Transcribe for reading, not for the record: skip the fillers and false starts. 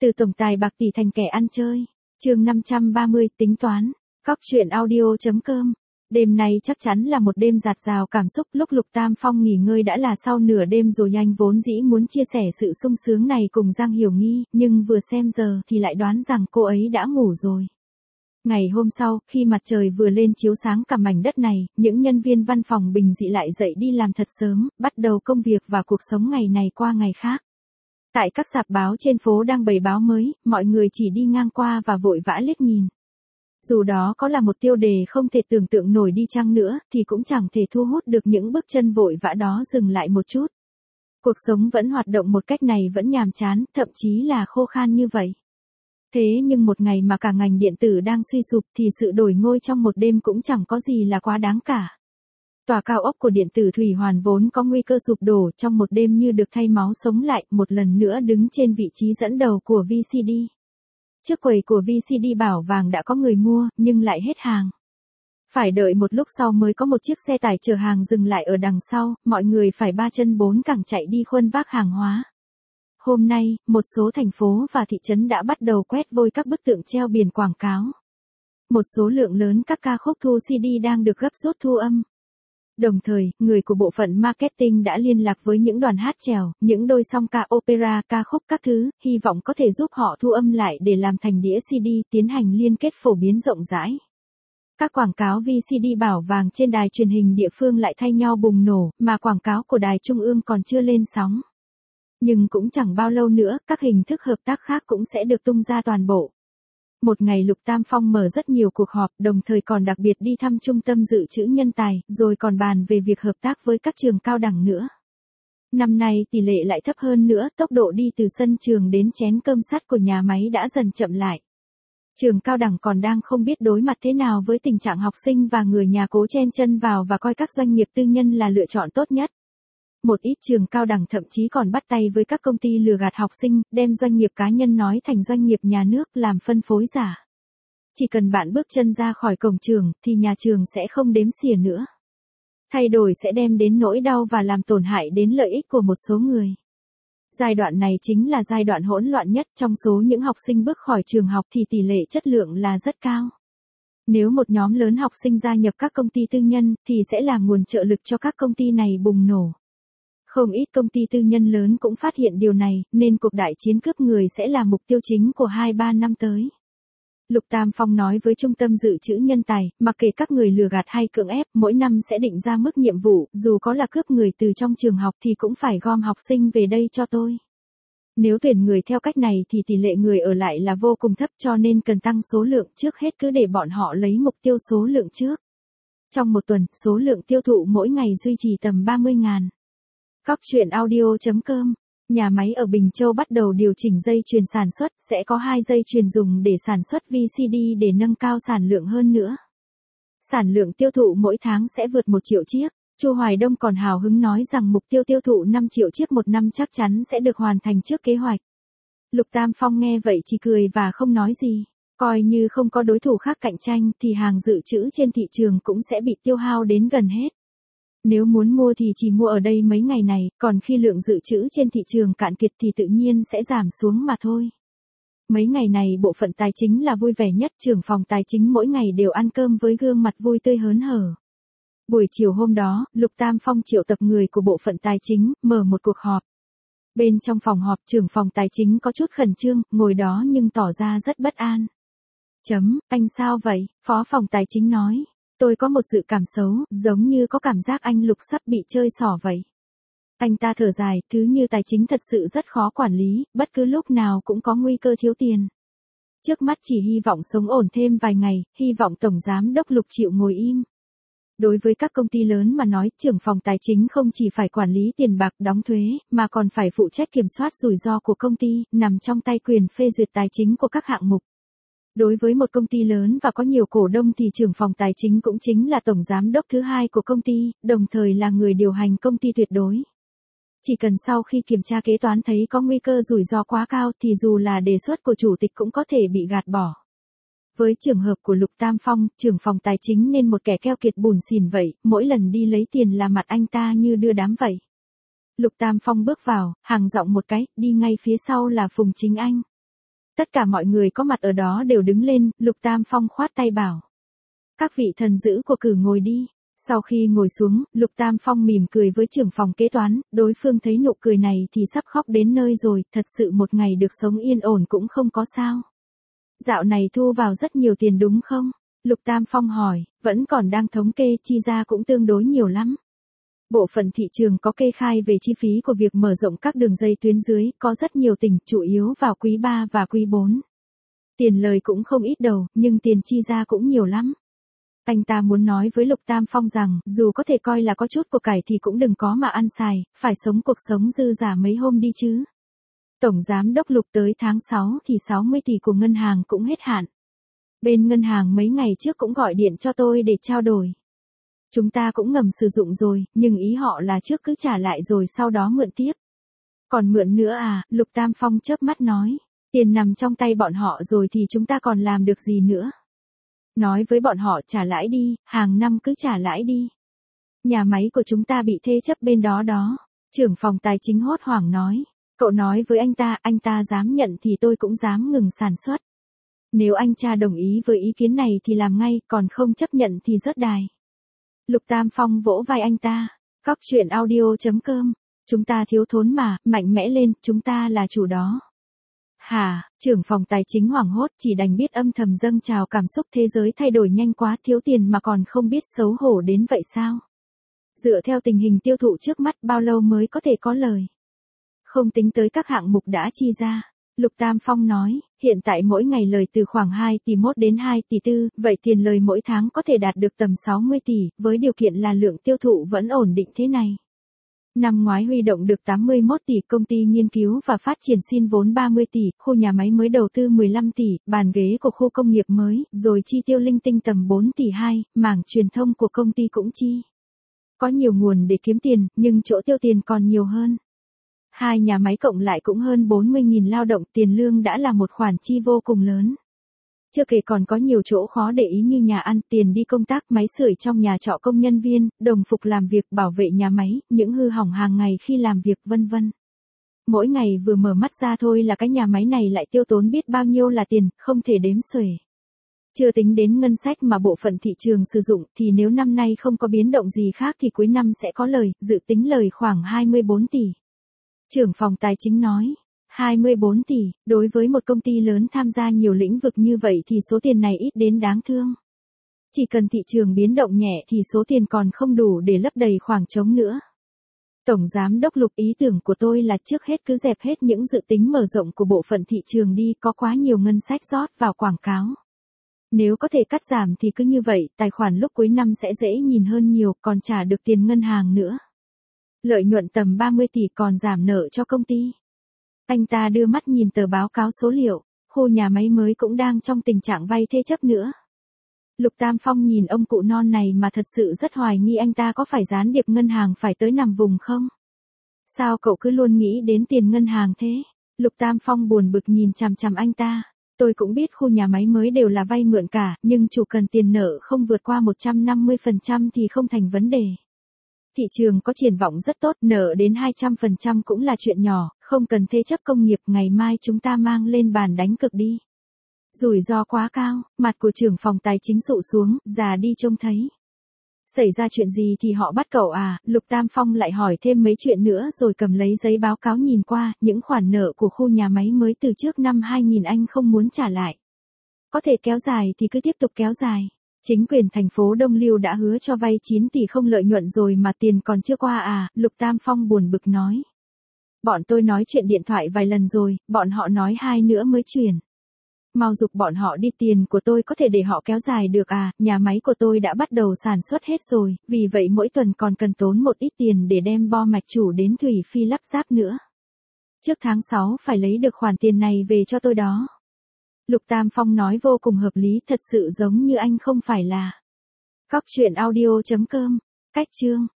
Từ tổng tài bạc tỷ thành kẻ ăn chơi. Chương 530 tính toán. Cóc truyện audio.com. Đêm nay chắc chắn là một đêm dạt dào cảm xúc. Lúc Lục Tam Phong nghỉ ngơi đã là sau nửa đêm rồi, anh vốn dĩ muốn chia sẻ sự sung sướng này cùng Giang Hiểu Nghi, nhưng vừa xem giờ thì lại đoán rằng cô ấy đã ngủ rồi. Ngày hôm sau, khi mặt trời vừa lên chiếu sáng cả mảnh đất này, những nhân viên văn phòng bình dị lại dậy đi làm thật sớm, bắt đầu công việc và cuộc sống ngày này qua ngày khác. Tại các rạp báo trên phố đang bày báo mới, mọi người chỉ đi ngang qua và vội vã liếc nhìn. Dù đó có là một tiêu đề không thể tưởng tượng nổi đi chăng nữa, thì cũng chẳng thể thu hút được những bước chân vội vã đó dừng lại một chút. Cuộc sống vẫn hoạt động một cách này vẫn nhàm chán, thậm chí là khô khan như vậy. Thế nhưng một ngày mà cả ngành điện tử đang suy sụp thì sự đổi ngôi trong một đêm cũng chẳng có gì là quá đáng cả. Tòa cao ốc của điện tử Thủy Hoàn vốn có nguy cơ sụp đổ trong một đêm như được thay máu sống lại, một lần nữa đứng trên vị trí dẫn đầu của VCD. Trước quầy của VCD bảo vàng đã có người mua, nhưng lại hết hàng. Phải đợi một lúc sau mới có một chiếc xe tải chở hàng dừng lại ở đằng sau, mọi người phải ba chân bốn cẳng chạy đi khuân vác hàng hóa. Hôm nay, một số thành phố và thị trấn đã bắt đầu quét vôi các bức tượng treo biển quảng cáo. Một số lượng lớn các ca khúc thu CD đang được gấp rút thu âm. Đồng thời, người của bộ phận marketing đã liên lạc với những đoàn hát chèo, những đôi song ca opera, ca khúc các thứ, hy vọng có thể giúp họ thu âm lại để làm thành đĩa CD, tiến hành liên kết phổ biến rộng rãi. Các quảng cáo VCD bảo vàng trên đài truyền hình địa phương lại thay nhau bùng nổ, mà quảng cáo của đài trung ương còn chưa lên sóng. Nhưng cũng chẳng bao lâu nữa, các hình thức hợp tác khác cũng sẽ được tung ra toàn bộ. Một ngày Lục Tam Phong mở rất nhiều cuộc họp, đồng thời còn đặc biệt đi thăm trung tâm dự trữ nhân tài, rồi còn bàn về việc hợp tác với các trường cao đẳng nữa. Năm nay tỷ lệ lại thấp hơn nữa, tốc độ đi từ sân trường đến chén cơm sắt của nhà máy đã dần chậm lại. Trường cao đẳng còn đang không biết đối mặt thế nào với tình trạng học sinh và người nhà cố chen chân vào và coi các doanh nghiệp tư nhân là lựa chọn tốt nhất. Một ít trường cao đẳng thậm chí còn bắt tay với các công ty lừa gạt học sinh, đem doanh nghiệp cá nhân nói thành doanh nghiệp nhà nước làm phân phối giả. Chỉ cần bạn bước chân ra khỏi cổng trường, thì nhà trường sẽ không đếm xỉa nữa. Thay đổi sẽ đem đến nỗi đau và làm tổn hại đến lợi ích của một số người. Giai đoạn này chính là giai đoạn hỗn loạn nhất, trong số những học sinh bước khỏi trường học thì tỷ lệ chất lượng là rất cao. Nếu một nhóm lớn học sinh gia nhập các công ty tư nhân, thì sẽ là nguồn trợ lực cho các công ty này bùng nổ. Không ít công ty tư nhân lớn cũng phát hiện điều này, nên cuộc đại chiến cướp người sẽ là mục tiêu chính của 2-3 năm tới. Lục Tam Phong nói với trung tâm dự trữ nhân tài, mặc kệ các người lừa gạt hay cưỡng ép, mỗi năm sẽ định ra mức nhiệm vụ, dù có là cướp người từ trong trường học thì cũng phải gom học sinh về đây cho tôi. Nếu tuyển người theo cách này thì tỷ lệ người ở lại là vô cùng thấp, cho nên cần tăng số lượng, trước hết cứ để bọn họ lấy mục tiêu số lượng trước. Trong một tuần, số lượng tiêu thụ mỗi ngày duy trì tầm 30.000. Cóc truyện audio.com. Nhà máy ở Bình Châu bắt đầu điều chỉnh dây chuyền sản xuất, sẽ có 2 dây chuyền dùng để sản xuất VCD để nâng cao sản lượng hơn nữa. Sản lượng tiêu thụ mỗi tháng sẽ vượt 1 triệu chiếc. Chu Hoài Đông còn hào hứng nói rằng mục tiêu tiêu thụ 5 triệu chiếc một năm chắc chắn sẽ được hoàn thành trước kế hoạch. Lục Tam Phong nghe vậy chỉ cười và không nói gì. Coi như không có đối thủ khác cạnh tranh thì hàng dự trữ trên thị trường cũng sẽ bị tiêu hao đến gần hết. Nếu muốn mua thì chỉ mua ở đây mấy ngày này, còn khi lượng dự trữ trên thị trường cạn kiệt thì tự nhiên sẽ giảm xuống mà thôi. Mấy ngày này bộ phận tài chính là vui vẻ nhất, trưởng phòng tài chính mỗi ngày đều ăn cơm với gương mặt vui tươi hớn hở. Buổi chiều hôm đó, Lục Tam Phong triệu tập người của bộ phận tài chính, mở một cuộc họp. Bên trong phòng họp, trưởng phòng tài chính có chút khẩn trương, ngồi đó nhưng tỏ ra rất bất an. Anh sao vậy? Phó phòng tài chính nói. Tôi có một dự cảm xấu, giống như có cảm giác anh Lục sắp bị chơi xỏ vậy. Anh ta thở dài, thứ như tài chính thật sự rất khó quản lý, bất cứ lúc nào cũng có nguy cơ thiếu tiền. Trước mắt chỉ hy vọng sống ổn thêm vài ngày, hy vọng Tổng Giám đốc Lục chịu ngồi im. Đối với các công ty lớn mà nói, trưởng phòng tài chính không chỉ phải quản lý tiền bạc đóng thuế, mà còn phải phụ trách kiểm soát rủi ro của công ty, nằm trong tay quyền phê duyệt tài chính của các hạng mục. Đối với một công ty lớn và có nhiều cổ đông thì trưởng phòng tài chính cũng chính là tổng giám đốc thứ hai của công ty, đồng thời là người điều hành công ty tuyệt đối. Chỉ cần sau khi kiểm tra kế toán thấy có nguy cơ rủi ro quá cao thì dù là đề xuất của chủ tịch cũng có thể bị gạt bỏ. Với trường hợp của Lục Tam Phong, trưởng phòng tài chính nên một kẻ keo kiệt bủn xỉn vậy, mỗi lần đi lấy tiền là mặt anh ta như đưa đám vậy. Lục Tam Phong bước vào, hàng giọng một cái, đi ngay phía sau là Phùng Chính Anh. Tất cả mọi người có mặt ở đó đều đứng lên, Lục Tam Phong khoát tay bảo. Các vị thần dữ của cử ngồi đi. Sau khi ngồi xuống, Lục Tam Phong mỉm cười với trưởng phòng kế toán, đối phương thấy nụ cười này thì sắp khóc đến nơi rồi, thật sự một ngày được sống yên ổn cũng không có sao. Dạo này thu vào rất nhiều tiền đúng không? Lục Tam Phong hỏi, vẫn còn đang thống kê, chi ra cũng tương đối nhiều lắm. Bộ phận thị trường có kê khai về chi phí của việc mở rộng các đường dây tuyến dưới, có rất nhiều tỉnh, chủ yếu vào quý 3 và quý 4. Tiền lời cũng không ít đâu, nhưng tiền chi ra cũng nhiều lắm. Anh ta muốn nói với Lục Tam Phong rằng, dù có thể coi là có chút của cải thì cũng đừng có mà ăn xài, phải sống cuộc sống dư giả mấy hôm đi chứ. Tổng giám đốc Lục tới tháng 6 thì 60 tỷ của ngân hàng cũng hết hạn. Bên ngân hàng mấy ngày trước cũng gọi điện cho tôi để trao đổi. Chúng ta cũng ngầm sử dụng rồi, nhưng ý họ là trước cứ trả lại rồi sau đó mượn tiếp. Còn mượn nữa à, Lục Tam Phong chớp mắt nói, tiền nằm trong tay bọn họ rồi thì chúng ta còn làm được gì nữa. Nói với bọn họ trả lãi đi, hàng năm cứ trả lãi đi. Nhà máy của chúng ta bị thế chấp bên đó đó. Trưởng phòng tài chính hốt hoảng nói. Cậu nói với anh ta dám nhận thì tôi cũng dám ngừng sản xuất. Nếu anh cha đồng ý với ý kiến này thì làm ngay, còn không chấp nhận thì rớt đài. Lục Tam Phong vỗ vai anh ta. Cóc truyện audio.com. Chúng ta thiếu thốn mà, mạnh mẽ lên, chúng ta là chủ đó. Hả, trưởng phòng tài chính hoảng hốt chỉ đành biết âm thầm dâng trào cảm xúc, thế giới thay đổi nhanh quá, thiếu tiền mà còn không biết xấu hổ đến vậy sao? Dựa theo tình hình tiêu thụ trước mắt bao lâu mới có thể có lời? Không tính tới các hạng mục đã chi ra. Lục Tam Phong nói, hiện tại mỗi ngày lời từ khoảng 2 tỷ 1 đến 2 tỷ 4, vậy tiền lời mỗi tháng có thể đạt được tầm 60 tỷ, với điều kiện là lượng tiêu thụ vẫn ổn định thế này. Năm ngoái huy động được 81 tỷ, công ty nghiên cứu và phát triển xin vốn 30 tỷ, khu nhà máy mới đầu tư 15 tỷ, bàn ghế của khu công nghiệp mới, rồi chi tiêu linh tinh tầm 4 tỷ 2, mảng truyền thông của công ty cũng chi. Có nhiều nguồn để kiếm tiền, nhưng chỗ tiêu tiền còn nhiều hơn. Hai nhà máy cộng lại cũng hơn 40.000 lao động, tiền lương đã là một khoản chi vô cùng lớn. Chưa kể còn có nhiều chỗ khó để ý như nhà ăn, tiền đi công tác, máy sưởi trong nhà trọ công nhân viên, đồng phục làm việc, bảo vệ nhà máy, những hư hỏng hàng ngày khi làm việc vân vân. Mỗi ngày vừa mở mắt ra thôi là cái nhà máy này lại tiêu tốn biết bao nhiêu là tiền, không thể đếm xuể. Chưa tính đến ngân sách mà bộ phận thị trường sử dụng, thì nếu năm nay không có biến động gì khác thì cuối năm sẽ có lời, dự tính lời khoảng 24 tỷ. Trưởng phòng tài chính nói. 24 tỷ, đối với một công ty lớn tham gia nhiều lĩnh vực như vậy thì số tiền này ít đến đáng thương. Chỉ cần thị trường biến động nhẹ thì số tiền còn không đủ để lấp đầy khoảng trống nữa. Tổng giám đốc Lục, ý tưởng của tôi là trước hết cứ dẹp hết những dự tính mở rộng của bộ phận thị trường đi, có quá nhiều ngân sách rót vào quảng cáo. Nếu có thể cắt giảm thì cứ như vậy, tài khoản lúc cuối năm sẽ dễ nhìn hơn nhiều, còn trả được tiền ngân hàng nữa. Lợi nhuận tầm 30 tỷ còn giảm nợ cho công ty. Anh ta đưa mắt nhìn tờ báo cáo số liệu, khu nhà máy mới cũng đang trong tình trạng vay thế chấp nữa. Lục Tam Phong nhìn ông cụ non này mà thật sự rất hoài nghi anh ta có phải gián điệp ngân hàng phải tới nằm vùng không? Sao cậu cứ luôn nghĩ đến tiền ngân hàng thế? Lục Tam Phong buồn bực nhìn chằm chằm anh ta. Tôi cũng biết khu nhà máy mới đều là vay mượn cả, nhưng chủ cần tiền nợ không vượt qua 150% thì không thành vấn đề. Thị trường có triển vọng rất tốt, nợ đến 200% cũng là chuyện nhỏ, không cần thế chấp công nghiệp, ngày mai chúng ta mang lên bàn đánh cược đi. Rủi ro quá cao, mặt của trưởng phòng tài chính sụ xuống, già đi trông thấy. Xảy ra chuyện gì thì họ bắt cậu à? Lục Tam Phong lại hỏi thêm mấy chuyện nữa rồi cầm lấy giấy báo cáo nhìn qua, những khoản nợ của khu nhà máy mới từ trước năm 2000 anh không muốn trả lại. Có thể kéo dài thì cứ tiếp tục kéo dài. Chính quyền thành phố Đông Lưu đã hứa cho vay 9 tỷ không lợi nhuận rồi mà tiền còn chưa qua à? Lục Tam Phong buồn bực nói. Bọn tôi nói chuyện điện thoại vài lần rồi, bọn họ nói 2 nữa mới chuyển. Mau giục bọn họ đi, tiền của tôi có thể để họ kéo dài được à? Nhà máy của tôi đã bắt đầu sản xuất hết rồi, vì vậy mỗi tuần còn cần tốn một ít tiền để đem bo mạch chủ đến Thủy Phi lắp ráp nữa. Trước tháng 6 phải lấy được khoản tiền này về cho tôi đó. Lục Tam Phong nói vô cùng hợp lý, thật sự giống như anh không phải là. Cóc truyện audio.com, cách chương.